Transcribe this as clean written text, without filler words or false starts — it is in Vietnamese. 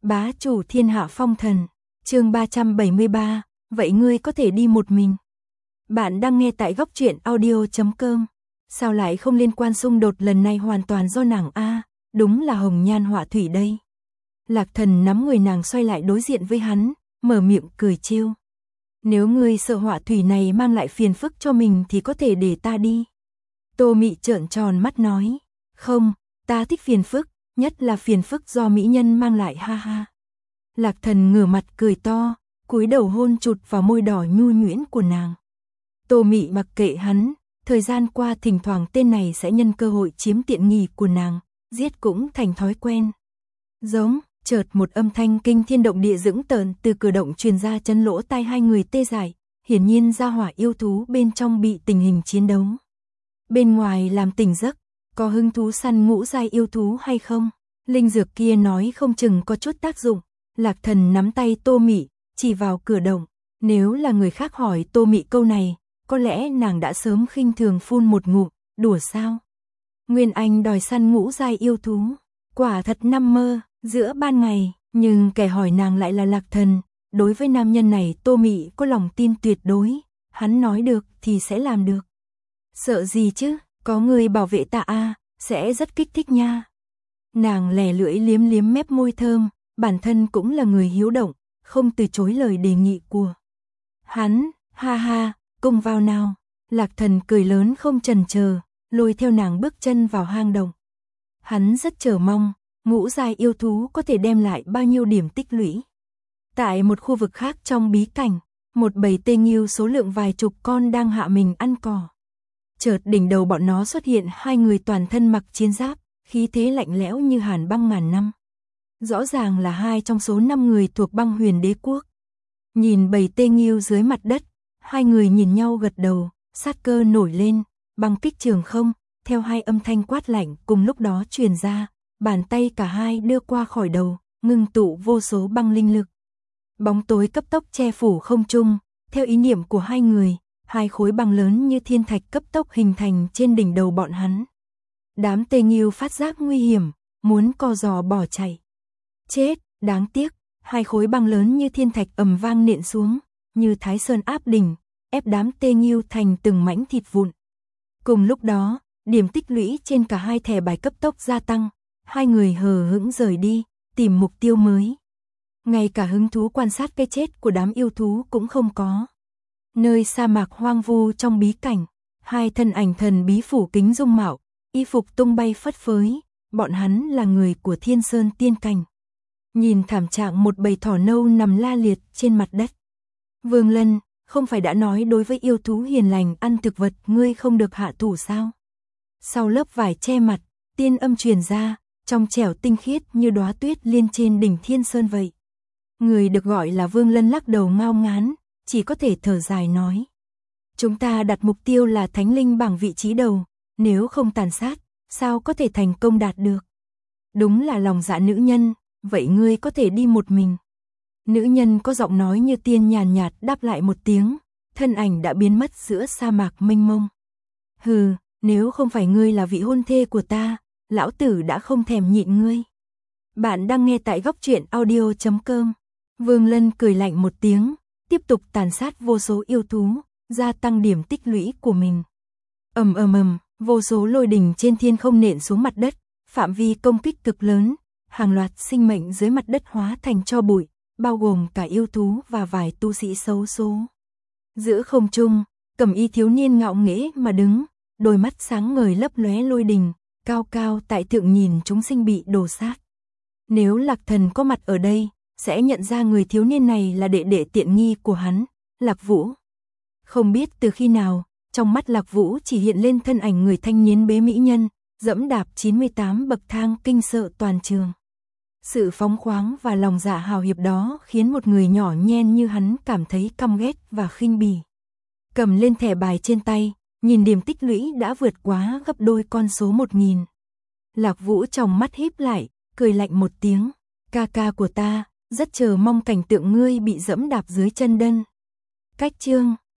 Bá chủ thiên hạ phong thần, chương 373, vậy ngươi có thể đi một mình. Bạn đang nghe tại góc truyện audio.com. Sao lại không liên quan, xung đột lần này hoàn toàn do nàng a, đúng là hồng nhan họa thủy đây. Lạc Thần nắm người nàng xoay lại đối diện với hắn, mở miệng cười trêu. Nếu ngươi sợ họa thủy này mang lại phiền phức cho mình thì có thể để ta đi. Tô Mị trợn tròn mắt nói, không, ta thích phiền phức, nhất là phiền phức do mỹ nhân mang lại, ha ha. Lạc Thần ngửa mặt cười to, cúi đầu hôn chụt vào môi đỏ nhu nhuyễn của nàng. Tô Mị mặc kệ hắn, thời gian qua thỉnh thoảng tên này sẽ nhân cơ hội chiếm tiện nghi của nàng, giết cũng thành thói quen. Giống, chợt một âm thanh kinh thiên động địa dững tợn từ cửa động truyền ra, chấn lỗ tai hai người tê dại, hiển nhiên gia hỏa yêu thú bên trong bị tình hình chiến đấu. Bên ngoài làm tỉnh giấc, có hứng thú săn ngũ giai yêu thú hay không? Linh dược kia nói không chừng có chút tác dụng. Lạc Thần nắm tay Tô Mị, chỉ vào cửa động. Nếu là người khác hỏi Tô Mị câu này, có lẽ nàng đã sớm khinh thường phun một ngụm, đùa sao? Nguyên Anh đòi săn ngũ giai yêu thú, quả thật nằm mơ, giữa ban ngày, nhưng kẻ hỏi nàng lại là Lạc Thần. Đối với nam nhân này Tô Mị có lòng tin tuyệt đối, hắn nói được thì sẽ làm được. Sợ gì chứ, có người bảo vệ ta a, sẽ rất kích thích nha. Nàng lè lưỡi liếm liếm mép môi thơm, bản thân cũng là người hiếu động, không từ chối lời đề nghị của hắn. Ha ha, cùng vào nào. Lạc Thần cười lớn không chần chờ, lôi theo nàng bước chân vào hang động. Hắn rất chờ mong, ngũ giai yêu thú có thể đem lại bao nhiêu điểm tích lũy. Tại một khu vực khác trong bí cảnh, một bầy tê nghiêu số lượng vài chục con đang hạ mình ăn cỏ. Chợt đỉnh đầu bọn nó xuất hiện hai người toàn thân mặc chiến giáp, khí thế lạnh lẽo như hàn băng ngàn năm. Rõ ràng là hai trong số 5 người thuộc băng huyền đế quốc. Nhìn bầy tê nghiêu dưới mặt đất, hai người nhìn nhau gật đầu, sát cơ nổi lên, băng kích trường không, theo hai âm thanh quát lạnh cùng lúc đó truyền ra, bàn tay cả hai đưa qua khỏi đầu, ngưng tụ vô số băng linh lực. Bóng tối cấp tốc che phủ không trung, theo ý niệm của hai người, hai khối băng lớn như thiên thạch cấp tốc hình thành trên đỉnh đầu bọn hắn. Đám tê nghiêu phát giác nguy hiểm, muốn co giò bỏ chạy. Chết, đáng tiếc, hai khối băng lớn như thiên thạch ầm vang nện xuống, như Thái Sơn áp đỉnh, ép đám tê nghiêu thành từng mảnh thịt vụn. Cùng lúc đó, điểm tích lũy trên cả hai thẻ bài cấp tốc gia tăng, hai người hờ hững rời đi, tìm mục tiêu mới. Ngay cả hứng thú quan sát cái chết của đám yêu thú cũng không có. Nơi sa mạc hoang vu trong bí cảnh, hai thân ảnh thần bí phủ kính dung mạo, y phục tung bay phất phới, bọn hắn là người của Thiên Sơn Tiên Cảnh. Nhìn thảm trạng một bầy thỏ nâu nằm la liệt trên mặt đất. Vương Lân, không phải đã nói đối với yêu thú hiền lành ăn thực vật ngươi không được hạ thủ sao? Sau lớp vải che mặt, tiên âm truyền ra, trong trẻo tinh khiết như đóa tuyết liên trên đỉnh Thiên Sơn vậy. Người được gọi là Vương Lân lắc đầu ngao ngán, chỉ có thể thở dài nói. Chúng ta đặt mục tiêu là thánh linh bảng vị trí đầu, nếu không tàn sát, sao có thể thành công đạt được? Đúng là lòng dạ nữ nhân, vậy ngươi có thể đi một mình. Nữ nhân có giọng nói như tiên nhàn nhạt đáp lại một tiếng, thân ảnh đã biến mất giữa sa mạc mênh mông. Hừ, nếu không phải ngươi là vị hôn thê của ta, lão tử đã không thèm nhịn ngươi. Bạn đang nghe tại góc truyện audio.com. Vương Lân cười lạnh một tiếng, tiếp tục tàn sát vô số yêu thú, gia tăng điểm tích lũy của mình. Ầm ầm ầm, vô số lôi đình trên thiên không nện xuống mặt đất, phạm vi công kích cực lớn, hàng loạt sinh mệnh dưới mặt đất hóa thành tro bụi, bao gồm cả yêu thú và vài tu sĩ xấu số. Giữa không trung, cẩm y thiếu niên ngạo nghễ mà đứng, đôi mắt sáng ngời lấp lóe lôi đình, cao cao tại thượng nhìn chúng sinh bị đổ sát. Nếu Lạc Thần có mặt ở đây, sẽ nhận ra người thiếu niên này là đệ đệ tiện nghi của hắn, Lạc Vũ. Không biết từ khi nào, trong mắt Lạc Vũ chỉ hiện lên thân ảnh người thanh niên bế mỹ nhân, dẫm đạp 98 bậc thang kinh sợ toàn trường. Sự phóng khoáng và lòng dạ hào hiệp đó khiến một người nhỏ nhen như hắn cảm thấy căm ghét và khinh bỉ. Cầm lên thẻ bài trên tay, nhìn điểm tích lũy đã vượt quá gấp đôi con số 1000. Lạc Vũ trong mắt híp lại, cười lạnh một tiếng, ca ca của ta, rất chờ mong cảnh tượng ngươi bị dẫm đạp dưới chân đân. Cách chương